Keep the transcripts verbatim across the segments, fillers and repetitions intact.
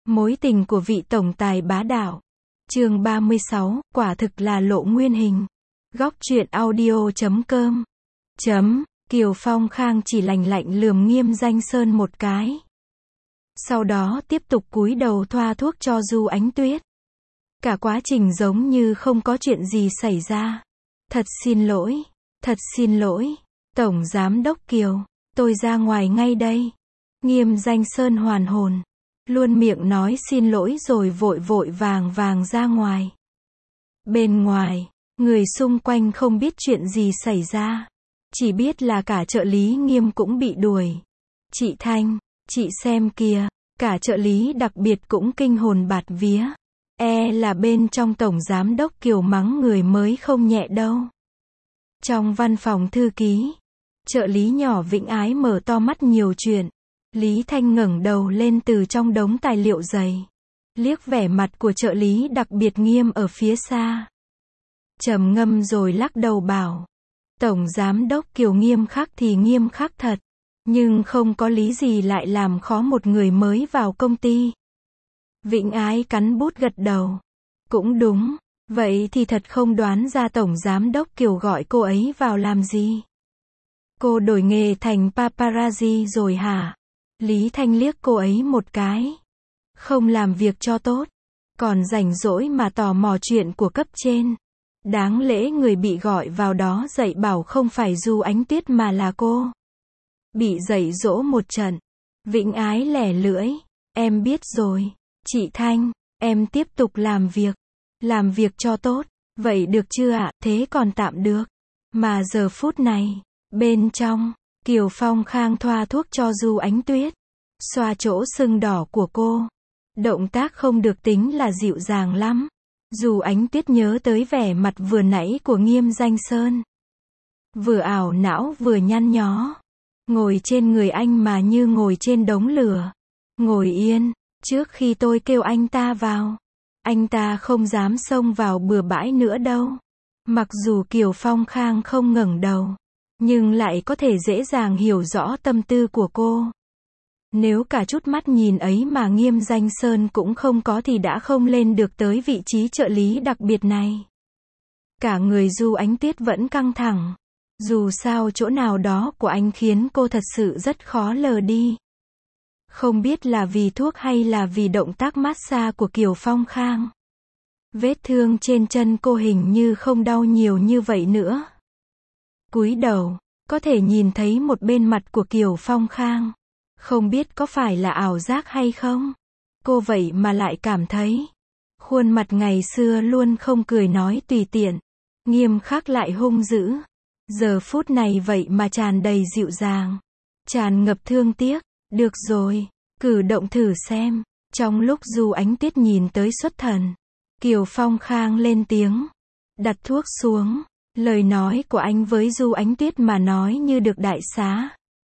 Mối tình của vị tổng tài bá đạo. Chương ba mươi sáu, quả thực là lộ nguyên hình. Góc truyện audio chấm com. Chấm, Kiều Phong Khang chỉ lạnh lạnh lườm Nghiêm Danh Sơn một cái. Sau đó tiếp tục cúi đầu thoa thuốc cho Du Ánh Tuyết. Cả quá trình giống như không có chuyện gì xảy ra. Thật xin lỗi, thật xin lỗi, Tổng Giám Đốc Kiều, tôi ra ngoài ngay đây. Nghiêm Danh Sơn hoàn hồn. Luôn miệng nói xin lỗi rồi vội vội vàng vàng ra ngoài. Bên ngoài, người xung quanh không biết chuyện gì xảy ra. Chỉ biết là cả trợ lý Nghiêm cũng bị đuổi. Chị Thanh, chị xem kìa, cả trợ lý đặc biệt cũng kinh hồn bạt vía. E là bên trong Tổng Giám Đốc Kiều mắng người mới không nhẹ đâu. Trong văn phòng thư ký, trợ lý nhỏ Vĩnh Ái mở to mắt nhiều chuyện. Lý Thanh ngẩng đầu lên từ trong đống tài liệu dày. Liếc vẻ mặt của trợ lý đặc biệt Nghiêm ở phía xa. Trầm ngâm rồi lắc đầu bảo. Tổng Giám Đốc Kiều nghiêm khắc thì nghiêm khắc thật. Nhưng không có lý gì lại làm khó một người mới vào công ty. Vĩnh Ái cắn bút gật đầu. Cũng đúng. Vậy thì thật không đoán ra Tổng Giám Đốc Kiều gọi cô ấy vào làm gì. Cô đổi nghề thành paparazzi rồi hả? Lý Thanh liếc cô ấy một cái. Không làm việc cho tốt. Còn rảnh rỗi mà tò mò chuyện của cấp trên. Đáng lẽ người bị gọi vào đó dạy bảo không phải Du Ánh Tuyết mà là cô. Bị dạy dỗ một trận. Vĩnh Ái lẻ lưỡi. Em biết rồi. Chị Thanh, em tiếp tục làm việc. Làm việc cho tốt. Vậy được chưa ạ? Thế còn tạm được. Mà giờ phút này, bên trong, Kiều Phong Khang thoa thuốc cho Du Ánh Tuyết. Xoa chỗ sưng đỏ của cô. Động tác không được tính là dịu dàng lắm. Du Ánh Tuyết nhớ tới vẻ mặt vừa nãy của Nghiêm Danh Sơn. Vừa ảo não vừa nhăn nhó. Ngồi trên người anh mà như ngồi trên đống lửa. Ngồi yên, trước khi tôi kêu anh ta vào. Anh ta không dám xông vào bừa bãi nữa đâu. Mặc dù Kiều Phong Khang không ngẩng đầu. Nhưng lại có thể dễ dàng hiểu rõ tâm tư của cô. Nếu cả chút mắt nhìn ấy mà Nghiêm Danh Sơn cũng không có thì đã không lên được tới vị trí trợ lý đặc biệt này. Cả người Du Ánh Tuyết vẫn căng thẳng. Dù sao chỗ nào đó của anh khiến cô thật sự rất khó lờ đi. Không biết là vì thuốc hay là vì động tác massage của Kiều Phong Khang. Vết thương trên chân cô hình như không đau nhiều như vậy nữa. Cúi đầu, có thể nhìn thấy một bên mặt của Kiều Phong Khang. Không biết có phải là ảo giác hay không? Cô vậy mà lại cảm thấy. Khuôn mặt ngày xưa luôn không cười nói tùy tiện. Nghiêm khắc lại hung dữ. Giờ phút này vậy mà tràn đầy dịu dàng. Tràn ngập thương tiếc. Được rồi, cử động thử xem. Trong lúc Du Ánh Tuyết nhìn tới xuất thần. Kiều Phong Khang lên tiếng. Đặt thuốc xuống. Lời nói của anh với Du Ánh Tuyết mà nói như được đại xá.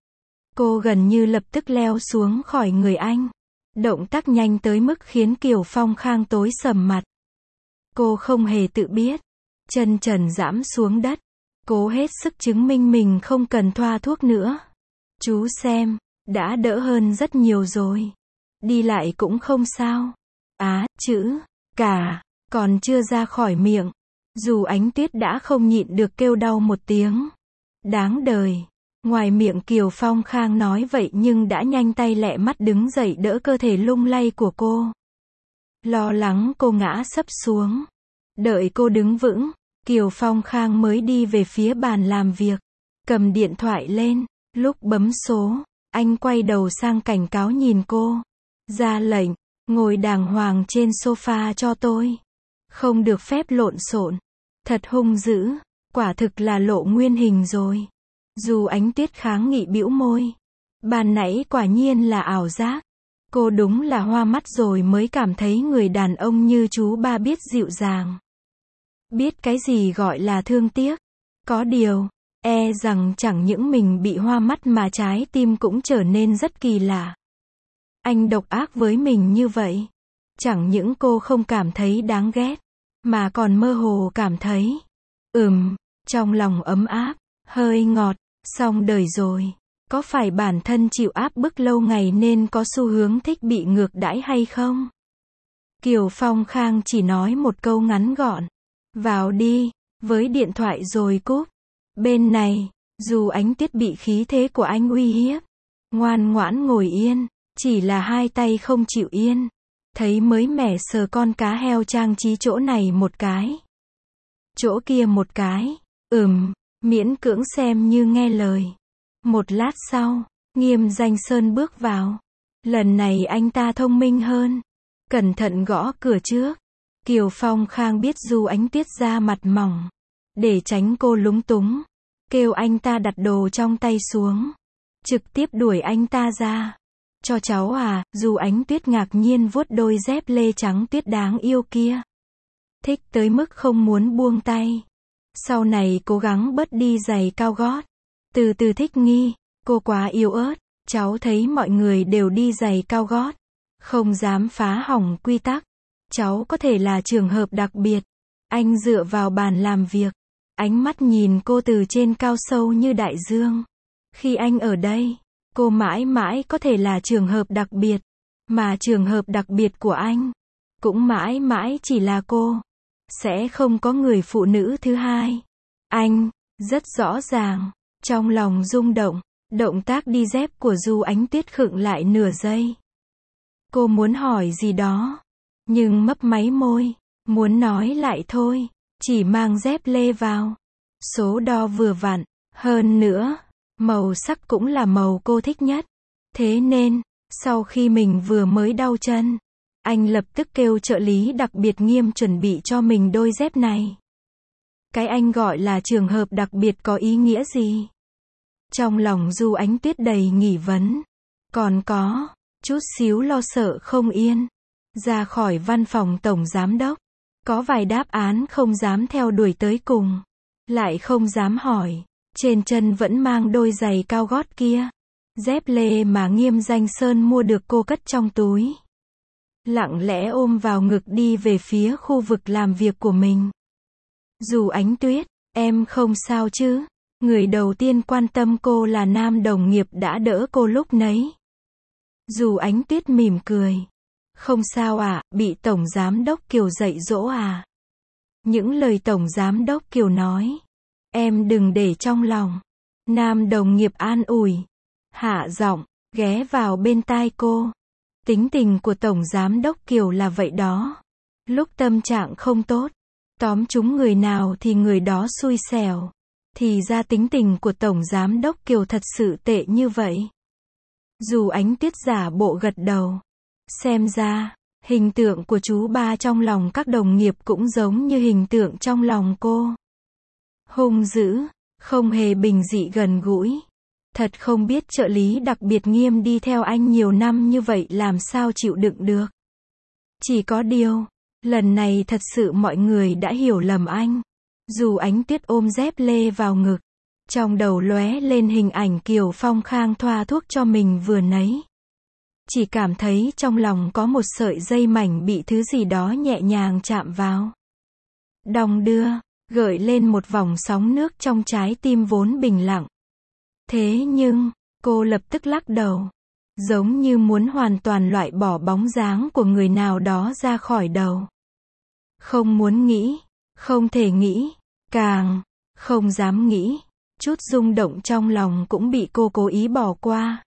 Cô gần như lập tức leo xuống khỏi người anh. Động tác nhanh tới mức khiến Kiều Phong Khang tối sầm mặt. Cô không hề tự biết. Chân trần giẫm xuống đất. Cố hết sức chứng minh mình không cần thoa thuốc nữa. Chú xem, đã đỡ hơn rất nhiều rồi. Đi lại cũng không sao. Á, chữ, cả, còn chưa ra khỏi miệng. Dù Ánh Tuyết đã không nhịn được kêu đau một tiếng. Đáng đời. Ngoài miệng Kiều Phong Khang nói vậy nhưng đã nhanh tay lẹ mắt đứng dậy đỡ cơ thể lung lay của cô. Lo lắng cô ngã sấp xuống. Đợi cô đứng vững, Kiều Phong Khang mới đi về phía bàn làm việc. Cầm điện thoại lên, lúc bấm số, anh quay đầu sang cảnh cáo nhìn cô. Ra lệnh, ngồi đàng hoàng trên sofa cho tôi. Không được phép lộn xộn. Thật hung dữ, quả thực là lộ nguyên hình rồi. Dù Ánh Tuyết kháng nghị bĩu môi. Ban nãy quả nhiên là ảo giác. Cô đúng là hoa mắt rồi mới cảm thấy người đàn ông như chú ba biết dịu dàng. Biết cái gì gọi là thương tiếc. Có điều, e rằng chẳng những mình bị hoa mắt mà trái tim cũng trở nên rất kỳ lạ. Anh độc ác với mình như vậy. Chẳng những cô không cảm thấy đáng ghét, mà còn mơ hồ cảm thấy, ừm, trong lòng ấm áp, hơi ngọt. Xong đời rồi. Có phải bản thân chịu áp bức lâu ngày nên có xu hướng thích bị ngược đãi hay không? Kiều Phong Khang chỉ nói một câu ngắn gọn. Vào đi, với điện thoại rồi cúp. Bên này, dù Ánh Tuyết bị khí thế của anh uy hiếp, ngoan ngoãn ngồi yên, chỉ là hai tay không chịu yên. Thấy mới mẻ sờ con cá heo trang trí chỗ này một cái, chỗ kia một cái, ừm, miễn cưỡng xem như nghe lời. Một lát sau, Nghiêm Danh Sơn bước vào. Lần này anh ta thông minh hơn. Cẩn thận gõ cửa trước. Kiều Phong Khang biết dù Ánh Tuyết da mặt mỏng, để tránh cô lúng túng, kêu anh ta đặt đồ trong tay xuống, trực tiếp đuổi anh ta ra. Cho cháu à, dù Ánh Tuyết ngạc nhiên vuốt đôi dép lê trắng tuyết đáng yêu kia. Thích tới mức không muốn buông tay. Sau này cố gắng bớt đi giày cao gót. Từ từ thích nghi, cô quá yếu ớt. Cháu thấy mọi người đều đi giày cao gót, không dám phá hỏng quy tắc. Cháu có thể là trường hợp đặc biệt. Anh dựa vào bàn làm việc, ánh mắt nhìn cô từ trên cao sâu như đại dương. Khi anh ở đây, cô mãi mãi có thể là trường hợp đặc biệt, mà trường hợp đặc biệt của anh cũng mãi mãi chỉ là cô. Sẽ không có người phụ nữ thứ hai. Anh rất rõ ràng, trong lòng rung động. Động tác đi dép của Du Ánh Tuyết khựng lại nửa giây. Cô muốn hỏi gì đó, nhưng mấp máy môi, muốn nói lại thôi, chỉ mang dép lê vào. Số đo vừa vặn, hơn nữa, màu sắc cũng là màu cô thích nhất. Thế nên, sau khi mình vừa mới đau chân, anh lập tức kêu trợ lý đặc biệt Nghiêm chuẩn bị cho mình đôi dép này. Cái anh gọi là trường hợp đặc biệt có ý nghĩa gì? Trong lòng Du Ánh Tuyết đầy nghi vấn, còn có chút xíu lo sợ không yên. Ra khỏi văn phòng tổng giám đốc, có vài đáp án không dám theo đuổi tới cùng, lại không dám hỏi. Trên chân vẫn mang đôi giày cao gót kia, dép lê mà Nghiêm Danh Sơn mua được cô cất trong túi. Lặng lẽ ôm vào ngực đi về phía khu vực làm việc của mình. Du Ánh Tuyết, em không sao chứ? Người đầu tiên quan tâm cô là nam đồng nghiệp đã đỡ cô lúc nấy. Du Ánh Tuyết mỉm cười. Không sao ạ, à, bị Tổng Giám đốc Kiều dạy dỗ à? Những lời Tổng Giám đốc Kiều nói, em đừng để trong lòng. Nam đồng nghiệp an ủi, hạ giọng, ghé vào bên tai cô. Tính tình của Tổng Giám đốc Kiều là vậy đó. Lúc tâm trạng không tốt, tóm trúng người nào thì người đó xui xẻo. Thì ra tính tình của Tổng Giám đốc Kiều thật sự tệ như vậy. Dù Ánh Tuyết giả bộ gật đầu. Xem ra, hình tượng của chú ba trong lòng các đồng nghiệp cũng giống như hình tượng trong lòng cô. Hung dữ, không hề bình dị gần gũi. Thật không biết trợ lý đặc biệt Nghiêm đi theo anh nhiều năm như vậy làm sao chịu đựng được. Chỉ có điều, lần này thật sự mọi người đã hiểu lầm anh. Dù Ánh Tuyết ôm dép lê vào ngực, trong đầu lóe lên hình ảnh Kiều Phong Khang thoa thuốc cho mình vừa nấy. Chỉ cảm thấy trong lòng có một sợi dây mảnh bị thứ gì đó nhẹ nhàng chạm vào. Đong đưa, gợi lên một vòng sóng nước trong trái tim vốn bình lặng. Thế nhưng, cô lập tức lắc đầu. Giống như muốn hoàn toàn loại bỏ bóng dáng của người nào đó ra khỏi đầu. Không muốn nghĩ, không thể nghĩ, càng không dám nghĩ. Chút rung động trong lòng cũng bị cô cố ý bỏ qua.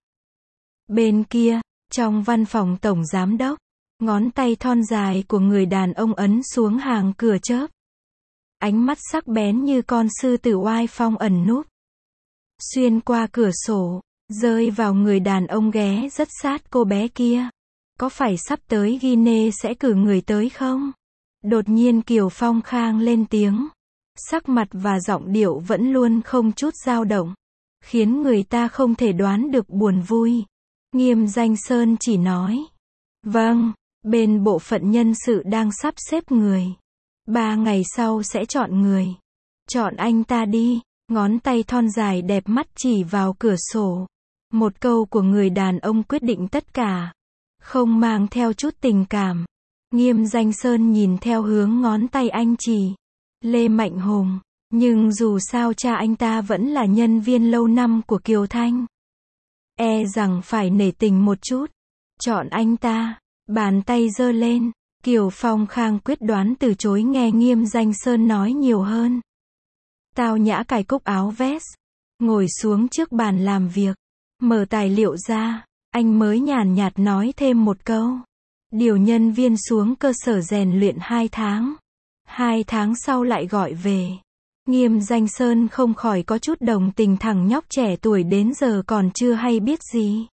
Bên kia, trong văn phòng tổng giám đốc, ngón tay thon dài của người đàn ông ấn xuống hàng cửa chớp. Ánh mắt sắc bén như con sư tử oai phong ẩn núp. Xuyên qua cửa sổ, rơi vào người đàn ông ghé rất sát cô bé kia. Có phải sắp tới Guinea sẽ cử người tới không? Đột nhiên Kiều Phong Khang lên tiếng. Sắc mặt và giọng điệu vẫn luôn không chút dao động, khiến người ta không thể đoán được buồn vui. Nghiêm Danh Sơn chỉ nói, vâng, bên bộ phận nhân sự đang sắp xếp người. Ba ngày sau sẽ chọn người. Chọn anh ta đi. Ngón tay thon dài đẹp mắt chỉ vào cửa sổ. Một câu của người đàn ông quyết định tất cả. Không mang theo chút tình cảm. Nghiêm Danh Sơn nhìn theo hướng ngón tay anh chỉ. Lê Mạnh Hùng. Nhưng dù sao cha anh ta vẫn là nhân viên lâu năm của Kiều Thanh. e rằng phải nể tình một chút. Chọn anh ta. Bàn tay giơ lên. Kiều Phong Khang quyết đoán từ chối nghe Nghiêm Danh Sơn nói nhiều hơn. Tao nhã cài cúc áo vest. Ngồi xuống trước bàn làm việc. Mở tài liệu ra. Anh mới nhàn nhạt nói thêm một câu. Điều nhân viên xuống cơ sở rèn luyện hai tháng. Hai tháng sau lại gọi về. Nghiêm Danh Sơn không khỏi có chút đồng tình thằng nhóc trẻ tuổi đến giờ còn chưa hay biết gì.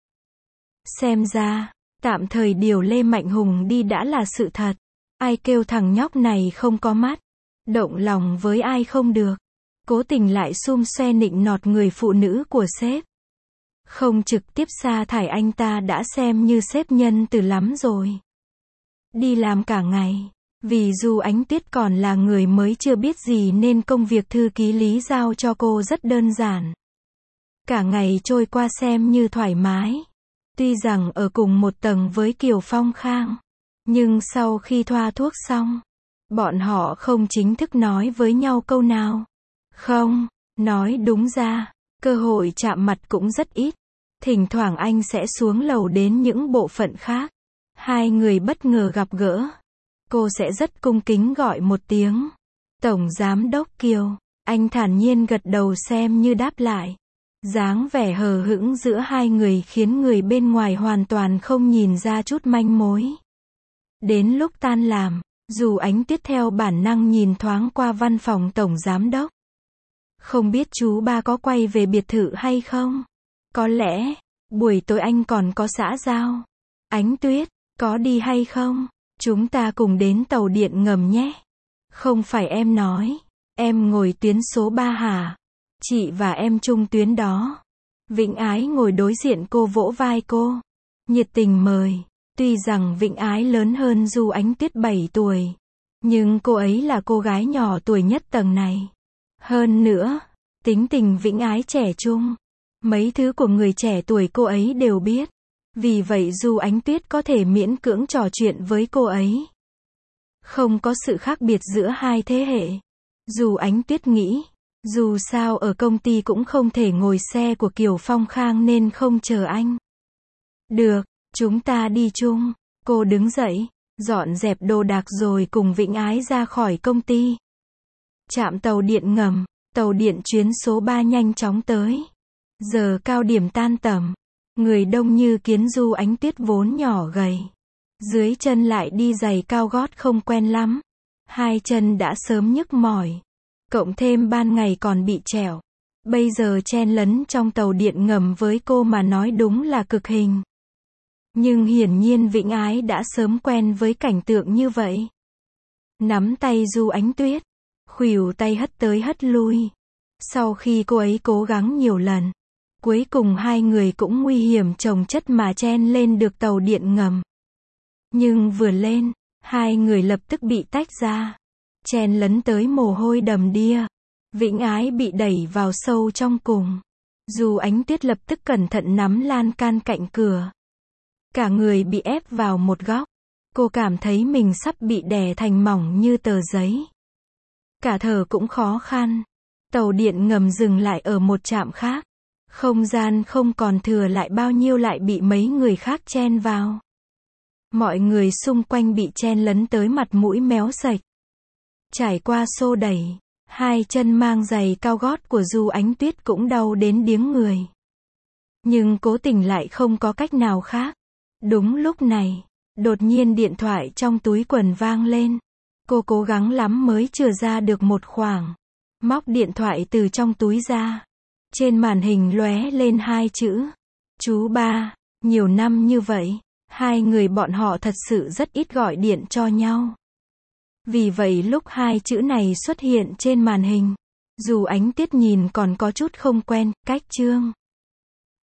Xem ra, tạm thời điều Lê Mạnh Hùng đi đã là sự thật. Ai kêu thằng nhóc này không có mắt. Động lòng với ai không được. Cố tình lại xum xoe nịnh nọt người phụ nữ của sếp. Không trực tiếp sa thải anh ta đã xem như sếp nhân từ lắm rồi. Đi làm cả ngày. Vì dù Ánh Tuyết còn là người mới chưa biết gì nên công việc thư ký Lý giao cho cô rất đơn giản. Cả ngày trôi qua xem như thoải mái. Tuy rằng ở cùng một tầng với Kiều Phong Khang. Nhưng sau khi thoa thuốc xong, bọn họ không chính thức nói với nhau câu nào. Không, nói đúng ra, cơ hội chạm mặt cũng rất ít. Thỉnh thoảng anh sẽ xuống lầu đến những bộ phận khác. Hai người bất ngờ gặp gỡ. Cô sẽ rất cung kính gọi một tiếng. Tổng Giám đốc Kiều. Anh thản nhiên gật đầu xem như đáp lại. Dáng vẻ hờ hững giữa hai người khiến người bên ngoài hoàn toàn không nhìn ra chút manh mối. Đến lúc tan làm, dù Ánh Tuyết theo bản năng nhìn thoáng qua văn phòng Tổng Giám đốc. Không biết chú ba có quay về biệt thự hay không? Có lẽ, buổi tối anh còn có xã giao. Ánh Tuyết, có đi hay không? Chúng ta cùng đến tàu điện ngầm nhé. Không phải em nói, em ngồi tuyến số ba hả? Chị và em chung tuyến đó. Vĩnh Ái ngồi đối diện cô vỗ vai cô. Nhiệt tình mời. Tuy rằng Vĩnh Ái lớn hơn Du Ánh Tuyết bảy tuổi. Nhưng cô ấy là cô gái nhỏ tuổi nhất tầng này. Hơn nữa, tính tình Vĩnh Ái trẻ trung. Mấy thứ của người trẻ tuổi cô ấy đều biết. Vì vậy Du Ánh Tuyết có thể miễn cưỡng trò chuyện với cô ấy. Không có sự khác biệt giữa hai thế hệ. Du Ánh Tuyết nghĩ, dù sao ở công ty cũng không thể ngồi xe của Kiều Phong Khang nên không chờ anh. Được, chúng ta đi chung. Cô đứng dậy, dọn dẹp đồ đạc rồi cùng Vĩnh Ái ra khỏi công ty. Trạm tàu điện ngầm, tàu điện chuyến số ba nhanh chóng tới. Giờ cao điểm tan tầm. Người đông như kiến. Du Ánh Tuyết vốn nhỏ gầy. Dưới chân lại đi giày cao gót không quen lắm. Hai chân đã sớm nhức mỏi. Cộng thêm ban ngày còn bị trẻo. Bây giờ chen lấn trong tàu điện ngầm với cô mà nói đúng là cực hình. Nhưng hiển nhiên Vĩnh Ái đã sớm quen với cảnh tượng như vậy. Nắm tay Du Ánh Tuyết. Khuỷu tay hất tới hất lui. Sau khi cô ấy cố gắng nhiều lần. Cuối cùng hai người cũng nguy hiểm chồng chất mà chen lên được tàu điện ngầm. Nhưng vừa lên, hai người lập tức bị tách ra. Chen lấn tới mồ hôi đầm đìa. Vĩnh Ái bị đẩy vào sâu trong cùng. Du Ánh Tuyết lập tức cẩn thận nắm lan can cạnh cửa. Cả người bị ép vào một góc. Cô cảm thấy mình sắp bị đè thành mỏng như tờ giấy. Cả thở cũng khó khăn. Tàu điện ngầm dừng lại ở một trạm khác. Không gian không còn thừa lại bao nhiêu lại bị mấy người khác chen vào. Mọi người xung quanh bị chen lấn tới mặt mũi méo sạch. Trải qua xô đẩy, hai chân mang giày cao gót của Du Ánh Tuyết cũng đau đến điếng người. Nhưng cố tình lại không có cách nào khác. Đúng lúc này, đột nhiên điện thoại trong túi quần vang lên. Cô cố gắng lắm mới chừa ra được một khoảng. Móc điện thoại từ trong túi ra. Trên màn hình lóe lên hai chữ. Chú ba, nhiều năm như vậy, hai người bọn họ thật sự rất ít gọi điện cho nhau. Vì vậy lúc hai chữ này xuất hiện trên màn hình, dù Ánh Tuyết nhìn còn có chút không quen, cách Trương.